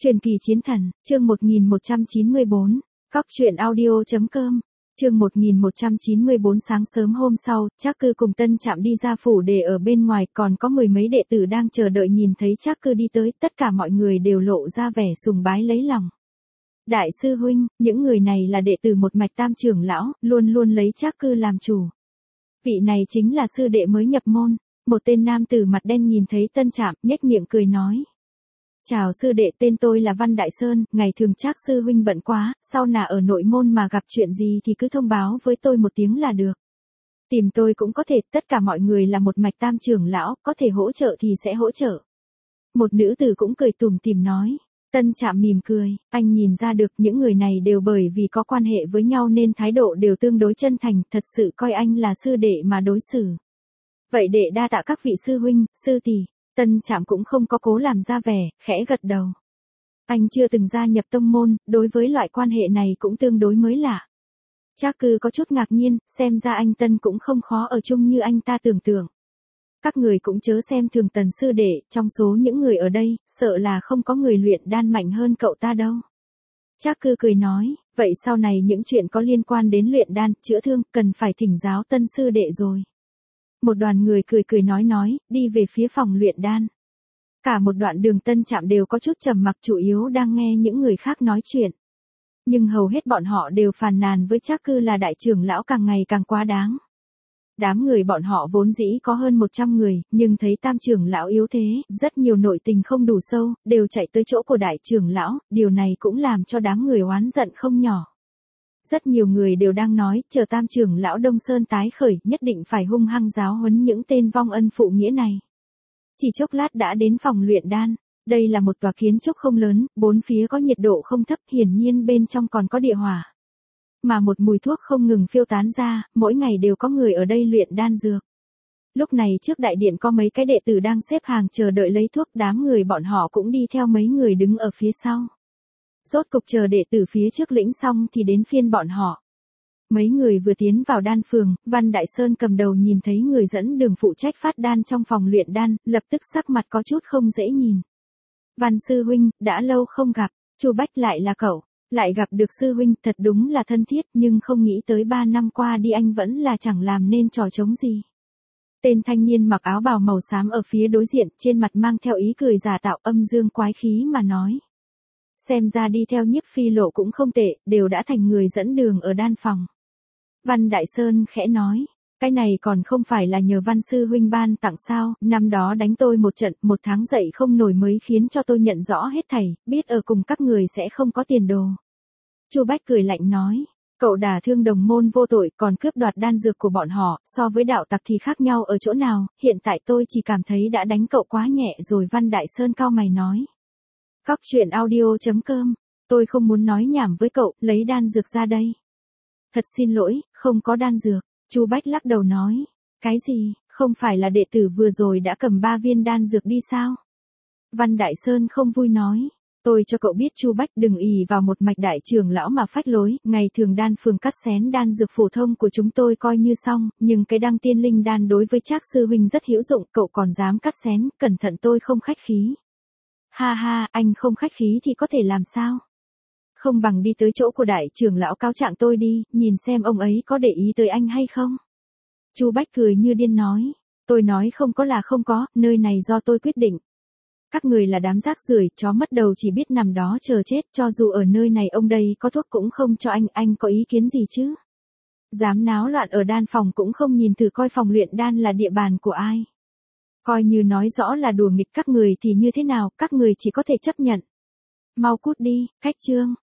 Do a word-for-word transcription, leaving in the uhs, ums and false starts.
Truyền kỳ chiến thần, chương một nghìn một trăm chín mươi bốn, cóc truyện audio chấm com, chương một nghìn một trăm chín mươi bốn. Sáng sớm hôm sau, Trác Cư cùng Tân Trạm đi ra phủ để ở bên ngoài, còn có mười mấy đệ tử đang chờ đợi nhìn thấy Trác Cư đi tới, tất cả mọi người đều lộ ra vẻ sùng bái lấy lòng. Đại sư huynh, những người này là đệ tử một mạch Tam trưởng lão, luôn luôn lấy Trác Cư làm chủ. Vị này chính là sư đệ mới nhập môn, một tên nam tử mặt đen nhìn thấy Tân Trạm, nhếch miệng cười nói. Chào sư đệ, tên tôi là Văn Đại Sơn, ngày thường Trác sư huynh bận quá, sau nà ở nội môn mà gặp chuyện gì thì cứ thông báo với tôi một tiếng là được. Tìm tôi cũng có thể, tất cả mọi người là một mạch Tam trưởng lão, có thể hỗ trợ thì sẽ hỗ trợ. Một nữ tử cũng cười tủm tỉm nói. Tân Trạm mỉm cười, anh nhìn ra được những người này đều bởi vì có quan hệ với nhau nên thái độ đều tương đối chân thành, thật sự coi anh là sư đệ mà đối xử. Vậy đệ đa tạ các vị sư huynh, sư tỷ. Tân Trạm cũng không có cố làm ra vẻ, khẽ gật đầu. Anh chưa từng gia nhập tông môn, đối với loại quan hệ này cũng tương đối mới lạ. Trác Cư có chút ngạc nhiên, xem ra anh Tân cũng không khó ở chung như anh ta tưởng tượng. Các người cũng chớ xem thường Tần sư đệ, trong số những người ở đây, sợ là không có người luyện đan mạnh hơn cậu ta đâu. Trác Cư cười nói, vậy sau này những chuyện có liên quan đến luyện đan, chữa thương, cần phải thỉnh giáo Tân sư đệ rồi. Một đoàn người cười cười nói nói, đi về phía phòng luyện đan. Cả một đoạn đường Tân Trạm đều có chút trầm mặc, chủ yếu đang nghe những người khác nói chuyện. Nhưng hầu hết bọn họ đều phàn nàn với Trác Cư là đại trưởng lão càng ngày càng quá đáng. Đám người bọn họ vốn dĩ có hơn một trăm người, nhưng thấy Tam trưởng lão yếu thế, rất nhiều nội tình không đủ sâu, đều chạy tới chỗ của đại trưởng lão, điều này cũng làm cho đám người oán giận không nhỏ. Rất nhiều người đều đang nói, chờ Tam trưởng lão Đông Sơn tái khởi, nhất định phải hung hăng giáo huấn những tên vong ân phụ nghĩa này. Chỉ chốc lát đã đến phòng luyện đan, đây là một tòa kiến trúc không lớn, bốn phía có nhiệt độ không thấp, hiển nhiên bên trong còn có địa hỏa. Mà một mùi thuốc không ngừng phiêu tán ra, mỗi ngày đều có người ở đây luyện đan dược. Lúc này trước đại điện có mấy cái đệ tử đang xếp hàng chờ đợi lấy thuốc, đám người bọn họ cũng đi theo mấy người đứng ở phía sau. Rốt cục chờ đệ tử phía trước lĩnh xong thì đến phiên bọn họ. Mấy người vừa tiến vào đan phường, Văn Đại Sơn cầm đầu nhìn thấy người dẫn đường phụ trách phát đan trong phòng luyện đan, lập tức sắc mặt có chút không dễ nhìn. Văn sư huynh, đã lâu không gặp, Chu Bách lại là cậu, lại gặp được sư huynh, thật đúng là thân thiết, nhưng không nghĩ tới ba năm qua đi anh vẫn là chẳng làm nên trò trống gì. Tên thanh niên mặc áo bào màu xám ở phía đối diện, trên mặt mang theo ý cười giả tạo, âm dương quái khí mà nói. Xem ra đi theo Nhiếp Phi Lộ cũng không tệ, đều đã thành người dẫn đường ở đan phòng. Văn Đại Sơn khẽ nói, cái này còn không phải là nhờ Văn sư huynh ban tặng sao, năm đó đánh tôi một trận, một tháng dậy không nổi mới khiến cho tôi nhận rõ hết thảy, biết ở cùng các người sẽ không có tiền đồ. Chu Bách cười lạnh nói, cậu đả thương đồng môn vô tội còn cướp đoạt đan dược của bọn họ, so với đạo tặc thì khác nhau ở chỗ nào, hiện tại tôi chỉ cảm thấy đã đánh cậu quá nhẹ rồi. Văn Đại Sơn cau mày nói. Cóc truyện audio chấm com, tôi không muốn nói nhảm với cậu, lấy đan dược ra đây. Thật xin lỗi, không có đan dược. Chu Bách lắc đầu nói, cái gì, không phải là đệ tử vừa rồi đã cầm ba viên đan dược đi sao? Văn Đại Sơn không vui nói, tôi cho cậu biết Chu Bách đừng ỷ vào một mạch đại trưởng lão mà phách lối, ngày thường đan phường cắt xén đan dược phổ thông của chúng tôi coi như xong, nhưng cái đăng tiên linh đan đối với Trác sư huynh rất hữu dụng, cậu còn dám cắt xén, cẩn thận tôi không khách khí. Ha ha, anh không khách khí thì có thể làm sao? Không bằng đi tới chỗ của đại trưởng lão cáo trạng tôi đi, nhìn xem ông ấy có để ý tới anh hay không. Chu Bách cười như điên nói, tôi nói không có là không có, nơi này do tôi quyết định. Các người là đám rác rưởi, chó mất đầu chỉ biết nằm đó chờ chết, cho dù ở nơi này ông đây có thuốc cũng không cho anh, anh có ý kiến gì chứ? Dám náo loạn ở đan phòng cũng không nhìn thử coi phòng luyện đan là địa bàn của ai. Coi như nói rõ là đùa nghịch các người thì như thế nào, các người chỉ có thể chấp nhận. Mau cút đi, khách trương.